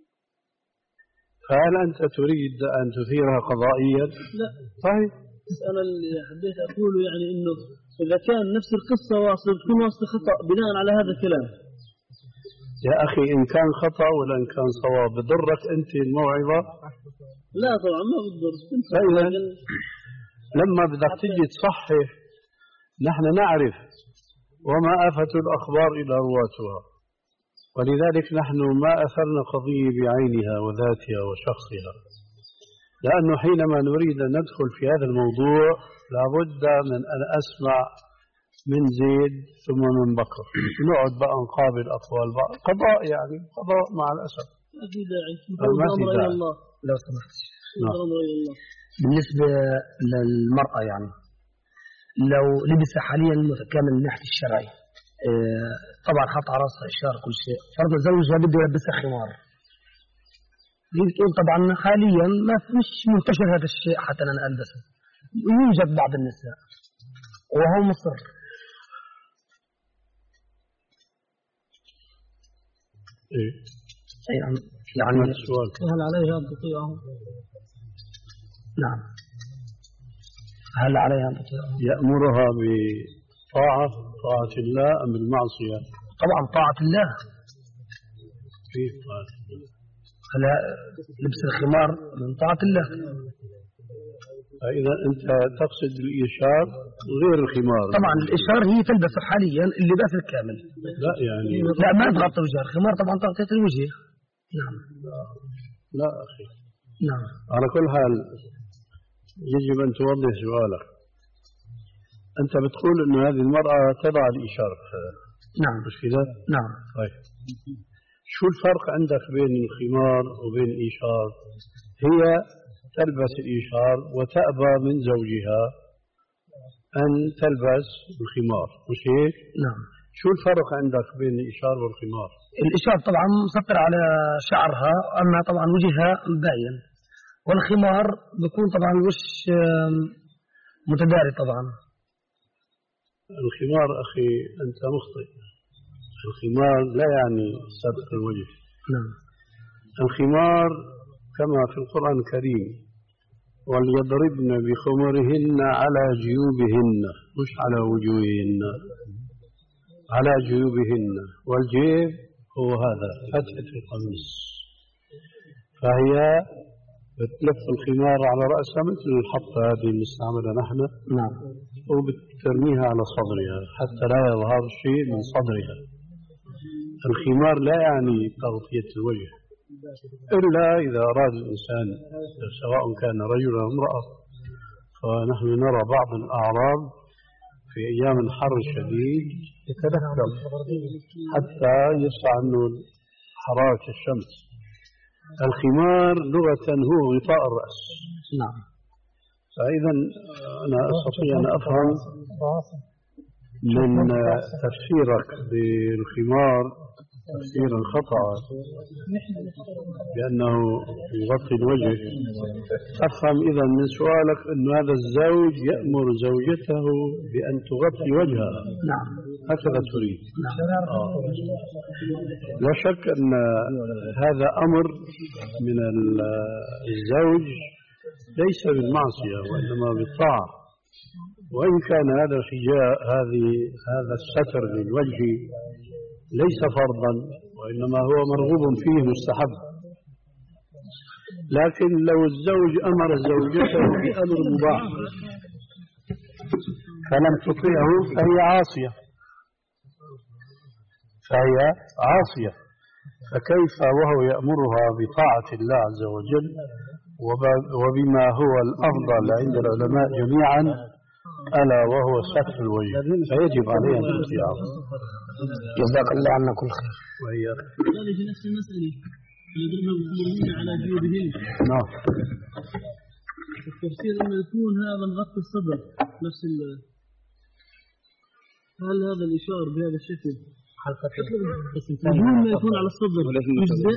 فهل أنت تريد أن تثيرها قضائيا؟ لا طيب بس أنا اللي حبيت أقوله يعني إنه إذا كان نفس القصة واصل تكون واصل خطأ بناء على هذا الكلام. يا أخي إن كان خطأ ولا إن كان صواب بضرك أنت الموعظة؟ لا طبعا ما بضر. فإذا لما بدك تجي تصحح نحن نعرف وما آفة الأخبار إلى رواتها، ولذلك نحن ما أثرنا قضية بعينها وذاتها وشخصها، لأنه حينما نريد أن ندخل في هذا الموضوع لابد من أن أسمع من زيد ثم من بكر، نقعد بقى نقابل أقوال بعض، قضاء يعني قضاء مع الأسف. ما في داعي. ما في داعي. الله لو سمحت. نعم. بالنسبة للمرأة يعني لو لبس حاليا كامل من ناحية الشرعي طبعا حط على راسها إشارة كل شيء، فرض زوجها بده يلبسها خمار، هي بتقول طبعا حاليا ما مش منتشر هذا الشيء حتى أنا ألبسه، يوجد بعض النساء وهو مصر. إيه؟ يعني يعني السؤال هل عليها أن تطيعه؟ نعم هل عليها أن تطيعه؟ يأمرها بطاعة طاعة الله أم بالمعصية؟ طبعا طاعة الله. كيف طاعة الله؟ هلا لبس الخمار من طاعة الله. فإذا أنت تقصد الإشار غير الخمار. طبعا الإشار هي تلبس حاليا اللباس الكامل. لا يعني لا ما تغطي وجهها، الخمار طبعا تغطية الوجه. نعم. لا أخي. نعم. على كل حال يجب أن توضح سؤالك. أنت بتقول إنه هذه المرأة تضع الإشارة. نعم. مش كذا؟ نعم. طيب. شو الفرق عندك بين الخمار وبين الإشار؟ هي تلبس الإشار وتأبى من زوجها أن تلبس الخمار، مش هيك؟ نعم. شو الفرق عندك بين الإشار والخمار؟ الإشار طبعا مسطر على شعرها، أما طبعا وجهها مبين، والخمار بيكون طبعا الوش متداري. طبعا الخمار أخي أنت مخطئ، الخمار لا يعني ستر الوجه. نعم. الخمار كما في القرآن الكريم وليضربن بخمرهن على جيوبهن، مش على وجوههن، على جيوبهن، والجيب هو هذا فتحة القميص، فهي بتلف الخمار على رأسها مثل الحطة هذه اللي نستعملها نحن. نعم. وبترميها على صدرها حتى لا يظهر شيء من صدرها. الخمار لا يعني تغطية الوجه إلا إذا أراد الإنسان سواء كان رجل أو امرأة. فنحن نرى بعض الأعراب في أيام الحر الشديد يتدخل حتى يصنع عنه حرارة الشمس. الخمار لغة هو غطاء الرأس. نعم. فإذا أنا أستطيع أن أفهم من تفسيرك بالخمار تفسيرا خطأ بأنه يغطي الوجه، أفهم إذا من سؤالك أن هذا الزوج يأمر زوجته بأن تغطي وجهها. نعم. هكذا تريد. نعم. آه. لا شك أن هذا أمر من الزوج ليس بالمعصية وإنما بالطاعة، وإن كان هذا الحجاب هذه هذا الستر للوجه ليس فرضا وإنما هو مرغوب فيه مستحب. لكن لو الزوج أمر زوجته بأمر مباح فلم تطيعه فهي عاصية فهي عاصية فكيف وهو يأمرها بطاعة الله عز وجل وبما هو الأفضل عند العلماء جميعا ألا وهو ستر الوجه، فيجب عليه أن تطيعه. جزاك الله عنا كل خير. وإياك. هذه في نفس المسألة يضربون المؤمنين على جيوبهم. نعم. التفسير أنه يكون هذا مغطي الصدر نفس ال هل هذا الإشارة بهذا الشكل بدون ما يكون على الصدر يجزئ؟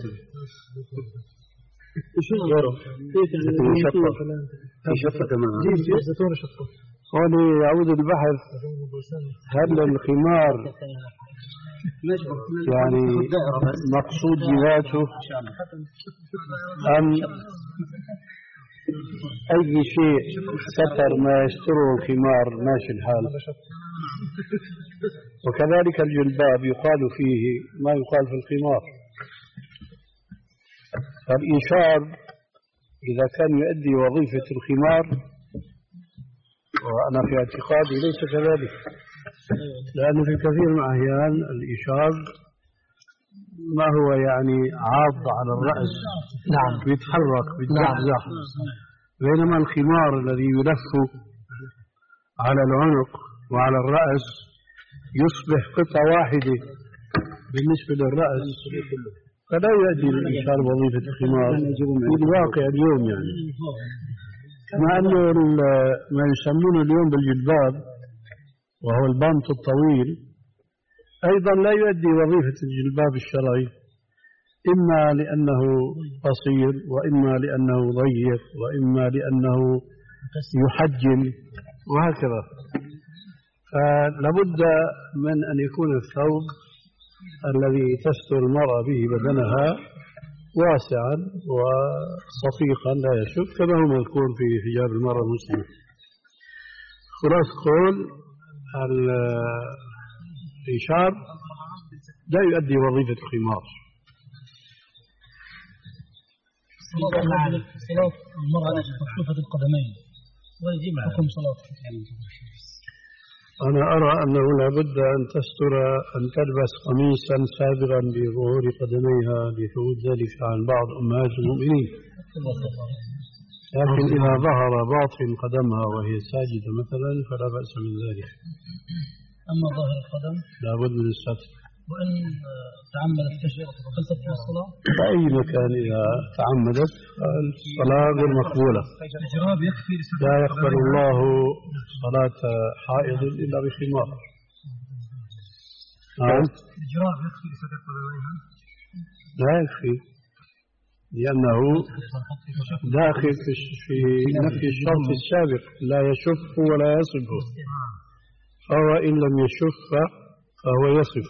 إشارة كيف يعني شطة في شطة كمان هوني يعود البحث هل الخمار يعني مقصود بذاته أم أي شيء ستر ما يستره الخمار ماشي الحال. وكذلك الجلباب يقال فيه ما يقال في الخمار. فالإنشار إذا كان يؤدي وظيفة الخمار وأنا في اعتقادي ليس كذلك، لأنه في كثير من الأحيان الإشار ما هو يعني عاض على الرأس. نعم. بيتحرك بيتزحزح. بينما الخمار الذي يلف على العنق وعلى الرأس يصبح قطعة واحدة بالنسبة للرأس، فلا يؤدي الإشار وظيفة الخمار في الواقع اليوم يعني. مع أنه ما يسمونه اليوم بالجلباب وهو البنط الطويل أيضا لا يؤدي وظيفة الجلباب الشرعي، إما لأنه قصير وإما لأنه ضيق وإما لأنه يحجم وهكذا. فلابد من أن يكون الثوب الذي تستر المرأة به بدنها واسعا وصفيقا لا يشف كما هو مذكور في حجاب المرأة المسلمة. خلاص قول الإشار لا يؤدي وظيفة الخمار. صلاة المرأة مكشوفة القدمين حكم صلاتها. أنا أرى أنه لابد أن تستر أن تلبس قميصا سابغا بظهور قدميها لثبوت ذلك عن بعض أمهات المؤمنين. لكن إذا ظهر باطن قدمها وهي ساجدة مثلا فلا بأس من ذلك. أما ظاهر القدم لابد من الستر. وإن تعمدت كشف هل تبطل الصلاة؟ بأي مكان إذا تعمدت الصلاة غير مقبولة. الإجراب يكفي لا يقبل الله صلاة حائض إلا بخمار. نعم. الإجراب يكفي لستر قدميها؟ لا يكفي لأنه داخل في نفي الشرط السابق لا يشف ولا يصف، فهو إن لم يشف فهو يصف.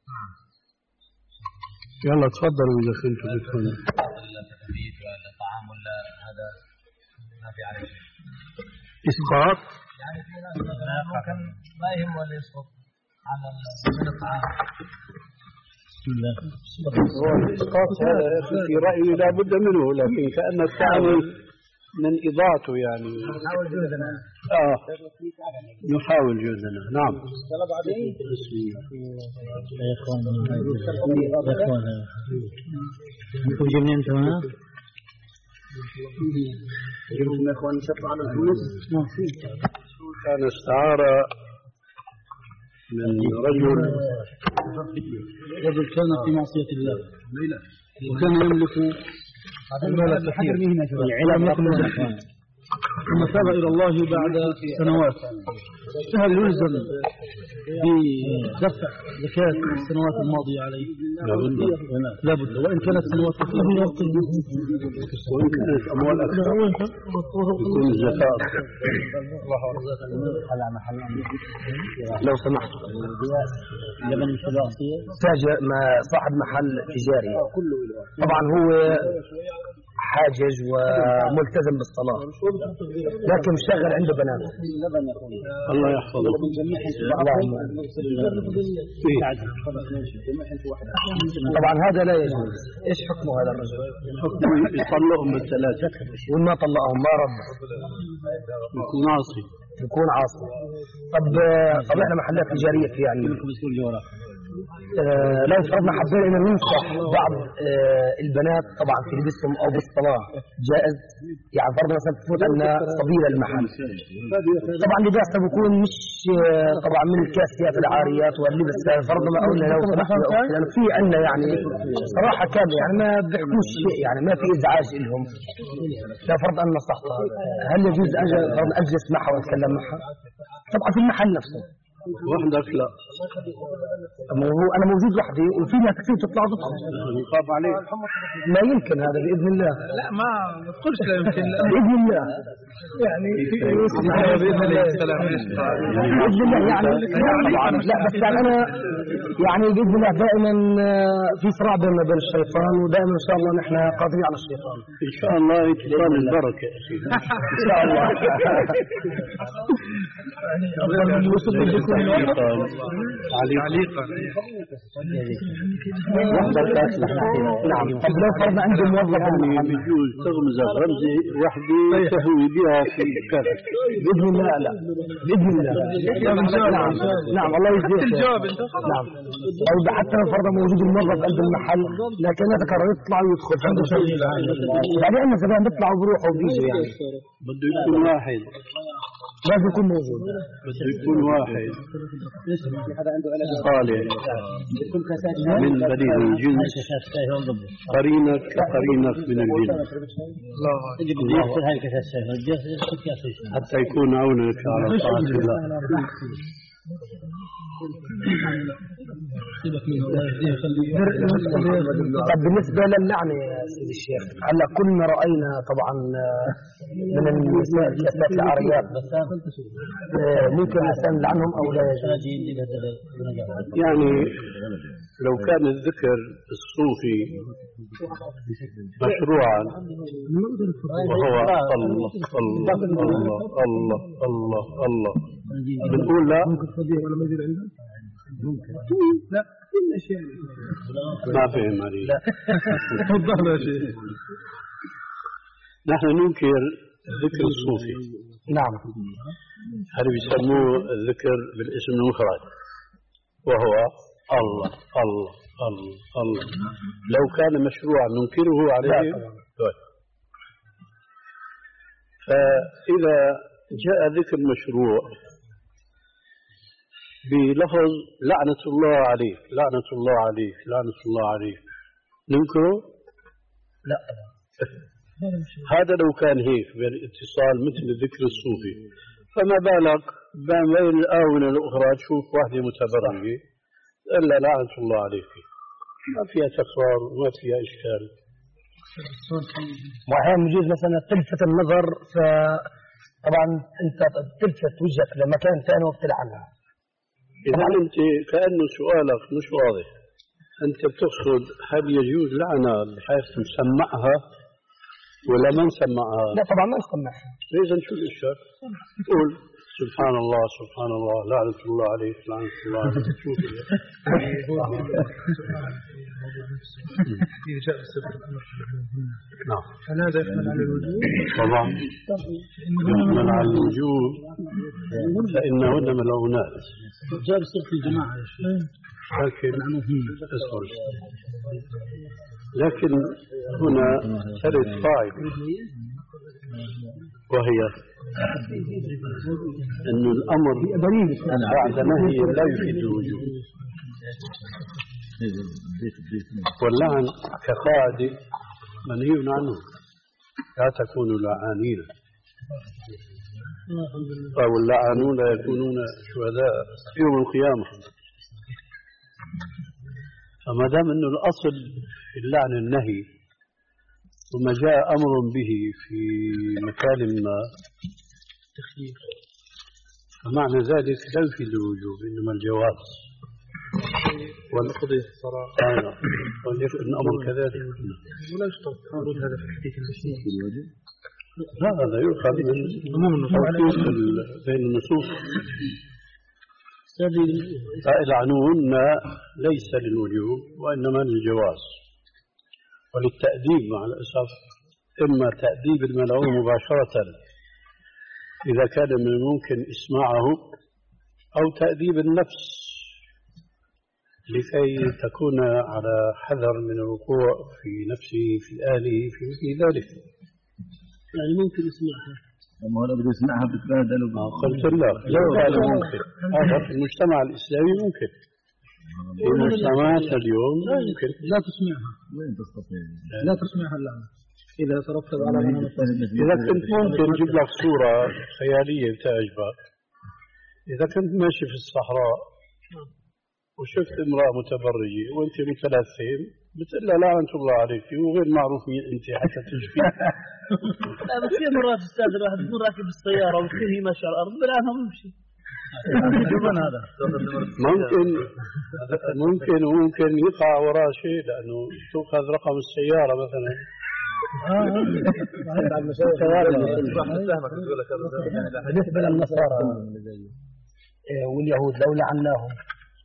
يلا تفضلوا إذا كنتم بدكم. طعام ولا هذا ما في عليه إسقاط يعني في ناس ممكن ما يهم ولا يسقط على الطعام بسم الله. هو الإسقاط هذا في رأيي لا بد منه، لكن كأنك تعمل من إضاعته يعني. نحاول جهدنا. آه نحاول جهدنا. نعم. يا إخوان يا إخوان أنتم جبني أنتم هنا؟ جبتم يا إخوان نشطوا على الفلوس. كان استعارة من رجل رجل كان في معصية الله وكان يملك المال كثير ولم يكن مزكيا، ثم تاب إلى الله بعد سنوات، فهل يلزم بدفع زكاة السنوات الماضية عليه؟ لا بد، وإن كانت سنوات كثيرة وإن كانت أموال أكثر يكون الزكاة. لو سمحت تاجر ما صاحب محل تجاري طبعا هو حاجج وملتزم بالصلاة لكن مشغل عنده بنات. الله يحفظه. طبعا هذا لا يجوز. ايش حكمه هذا الرجل؟ حكمه يطلقهم بالثلاثة، وما طلقهم ما رد يكون عاصي. يكون عاصي. طب طب احنا محلات تجارية يعني آه لو فرضنا حبينا ان ننصح بعض آه البنات طبعا في لبسهم او بالصلاه جائز، يعني فرضنا مثلا تفوت عندنا صبيله المحل طبعا لباسها بيكون مش آه طبعا من الكاسيات العاريات واللبس فرضنا ما قلنا لو سمحنا يعني في عندنا يعني صراحه كامله يعني ما بيحكوش شيء يعني ما في ازعاج لهم. لو فرض ان نصحتها هل يجوز اجلس معها واتكلم معها؟ طبعا في المحل نفسه. وحدك لا. هو أنا موجود وحدي وفي ناس كثير تطلع تدخل. يخاف عليك. لا يمكن هذا بإذن الله. لا ما تقولش لا يمكن. بإذن الله. يعني بإذن الله السلام. بإذن الله يعني طبعا لا بس يعني أنا يعني بإذن الله دائما في صراع بيننا وبين الشيطان ودائما إن شاء الله نحن قادرين على الشيطان. إن شاء الله يتقال البركة. إن شاء الله. تعليقا. نعم. طب لو فرضنا عندي موظف بيجوز تغمزة رمزي وحدي تهوي بها في كذا. بإذن الله لا. بإذن الله. نعم. نعم الله يجزيك. الجواب انت. نعم. أو حتى لو فرضنا موجود الموظف قلب المحل لكن يتكرر يطلع ويدخل عنده شيء. بعدين عندنا زمان بيطلعوا بيروحوا وبيجوا يعني. بده يكون واحد. لازم يكون موجود. بده يكون واحد. صالح من بني الجنس قرينك كقرينك من الجنس حتى يكون عونك على طاعة الله. طب بالنسبة للعنة يا سيدي الشيخ هلا كلنا رأينا طبعا من النساء كاسات العاريات ممكن الإنسان لعنهم أو لا يجوز؟ يعني لو كان الذكر الصوفي مشروعا وهو الله الله الله الله الله بنقول لا لا كل شيء ما فهم علي. تفضل يا شيخ. نحن ننكر الذكر الصوفي. نعم. هذا بيسموه الذكر بالاسم المفرد وهو الله الله الله الله. لو كان مشروعا ننكره عليه. فإذا جاء ذكر مشروع بلفظ لعنة الله عليك لعنة الله عليك لعنة الله عليك ننكره؟ لا. هذا لو كان هيك بالاتصال مثل الذكر الصوفي، فما بالك بين الآونة الأخرى تشوف واحدة متبرجة إلا لعنة الله عليك، ما فيها تكرار وما فيها إشكال. وأحيانا يجوز مثلا تلفت النظر فطبعا أنت تلفت وجهك لمكان ثاني وبتلعنها. إذا أنت كأنه سؤالك مش واضح، أنت بتقصد هل يجوز لعنة بحيث نسمعها ولا ما نسمعها؟ لا طبعا ما نسمعها. إذا شو الإشكال؟ قول سبحان الله سبحان الله لعنة الله عليك لعنة الله عليك. شوف إذا جاء السبب الأمر نعم. هل هذا يحمل على الوجوب؟ طبعا يحمل على الوجوب فإنهن ملعونات. جاء بصيغة الجماعة يا شيخ. لكن أصبر لكن هنا ترد قاعدة وهي أن الأمر بعد نهي لا يفيد الوجوب، واللعن كقاعدة منهي عنه لا تكونوا لعانين أو اللعانون يكونون شهداء يوم القيامة. فما دام أنه الأصل في اللعن النهي ثم جاء أمر به في مكان ما تخيير، فمعنى ذلك لا يفيد الوجوب إنما الجواز والقضية الصراحة وليكن الأمر كذلك. ولا يشترط ورود هذا في الحديث الوجوب؟ لا هذا يؤخذ من عموم النصوص بين النصوص. فالعنون ليس للوجوب وإنما للجواز وللتأديب مع الأسف، إما تأديب الملعون مباشرة إذا كان من الممكن إسماعه أو تأديب النفس لكي تكون على حذر من الوقوع في نفسه في آله في مثل ذلك. يعني ممكن يسمعها أما هو بدو يسمعها بتبادل ما قلت لك لا ممكن. هذا في المجتمع الإسلامي ممكن، في المجتمعات اليوم لا يمكن. لا تسمعها، وين تستطيع لا تسمعها اللعنة إذا ترتب على إذا كنت ممكن نجيب لك صورة خيالية بتعجبك. إذا كنت ماشي في الصحراء وشفت امرأة متبرجة وأنت متلثم بتقول لها لعنة الله عليك وغير معروف مين أنت حتى تشفي. لا بس في مرات أستاذ الواحد يكون راكب السيارة وكثير هي ماشية على الأرض بالعنها ويمشي. هذا ممكن ممكن وممكن يقع وراء شيء لأنه تأخذ رقم السيارة مثلا. بالنسبة للنصارى واليهود لو لعناهم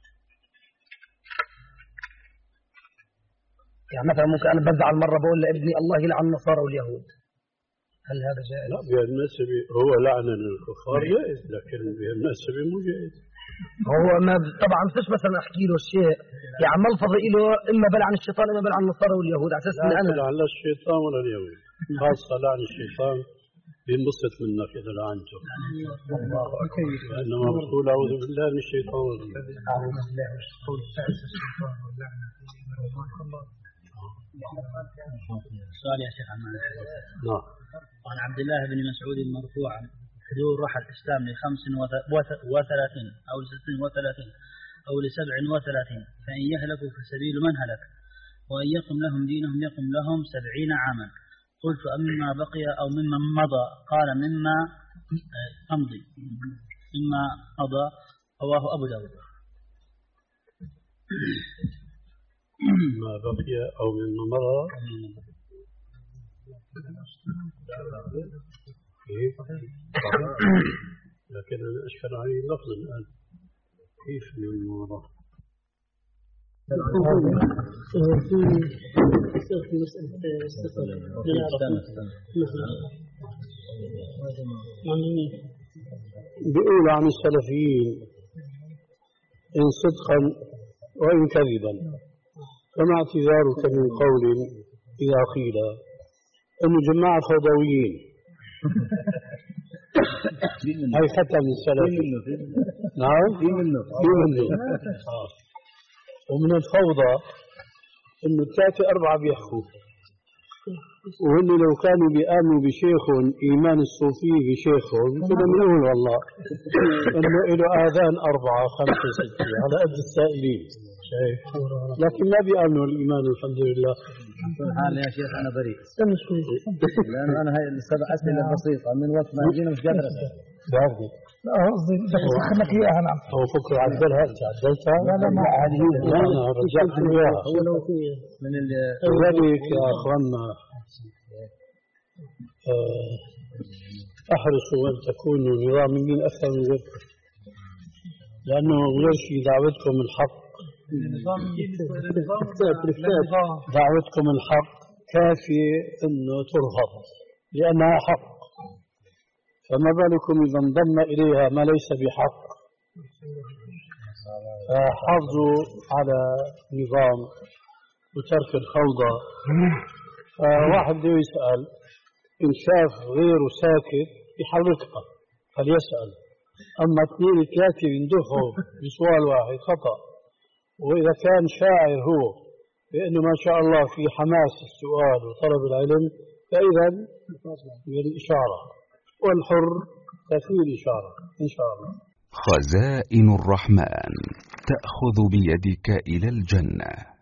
يعني مثلا ممكن أنا بزعل مرة بقول لابني الله يلعن النصارى واليهود، هل هذا جائز؟ لا بهالنسبة هو لعن للكفار جائز، لكن بهالنسبة مو جائز. هو ما طبعا مش مثلا احكي له شيء يعني ملفظ له اما بلعن الشيطان اما بلعن النصارى واليهود على اساس ان انا لا لعن الشيطان ولا اليهود، خاصة لعن الشيطان بينبسط منك اذا لعنته. انما بقول اعوذ بالله من الشيطان الرجيم. اعوذ بالله من الشيطان سؤال يا شيخ عن نعم. عن عبد الله بن مسعود مرفوعا حضور رحى الإسلام لخمس وثلاثين أو لست وثلاثين أو لسبع وثلاثين فإن يهلكوا فسبيل من هلك وأن يقم لهم دينهم يقم لهم سبعين عاما. قلت أمما بقي أو مما مضى؟ قال مما أمضي مما مضى. رواه أبو داود. ما بقي أو مما مضى لكن أنا أشكل عليه اللفظ الآن كيف من وراء في مسألة السفر بيقول عن السلفيين إن صدقا وإن كذبا فما اعتذارك من قول إذا قيل أن جماعة فوضويين هاي ختم السلفي. نعم في منه في منه ومن الفوضى إنه ثلاثة أربعة بيحكوا وإنه لو كانوا بيآمنوا بشيخهم إيمان الصوفي بشيخهم كنا بنقول والله إنه له آذان أربعة خمسة ستة على قد السائلين شايف، لكن ما بيآمنوا الإيمان الحمد لله. حال يا شيخ أنا بريء استنى شوي لأن أنا هاي السبع أسئلة بسيطة من وقت ما جينا مش قادر أسأل. بعرفني لا قصدي بسخن لك إياها. نعم هو فكر عدلها أنت عدلتها؟ لا لا ما هذه لا أنا رجعت إياها هو لو في من ال ذلك يا أخوانا احرصوا أن تكونوا نظاميين أكثر من غيركم، لأنه غير شيء دعوتكم الحق دعوتكم الحق كافية أنه ترفض لأنها حق، فما بالكم إذا انضم إليها ما ليس بحق. فحافظوا على نظام وترك الفوضى. فواحد بده يسأل إن شاف غيره ساكت يحركها فليسأل، أما اثنين ثلاثة يندفعوا بسؤال واحد خطأ. وإذا كان شاعر هو بأنه ما شاء الله في حماس السؤال وطلب العلم فإذا بالإشارة، والحر تكفي الإشارة إن شاء الله. خزائن الرحمن تأخذ بيدك إلى الجنة.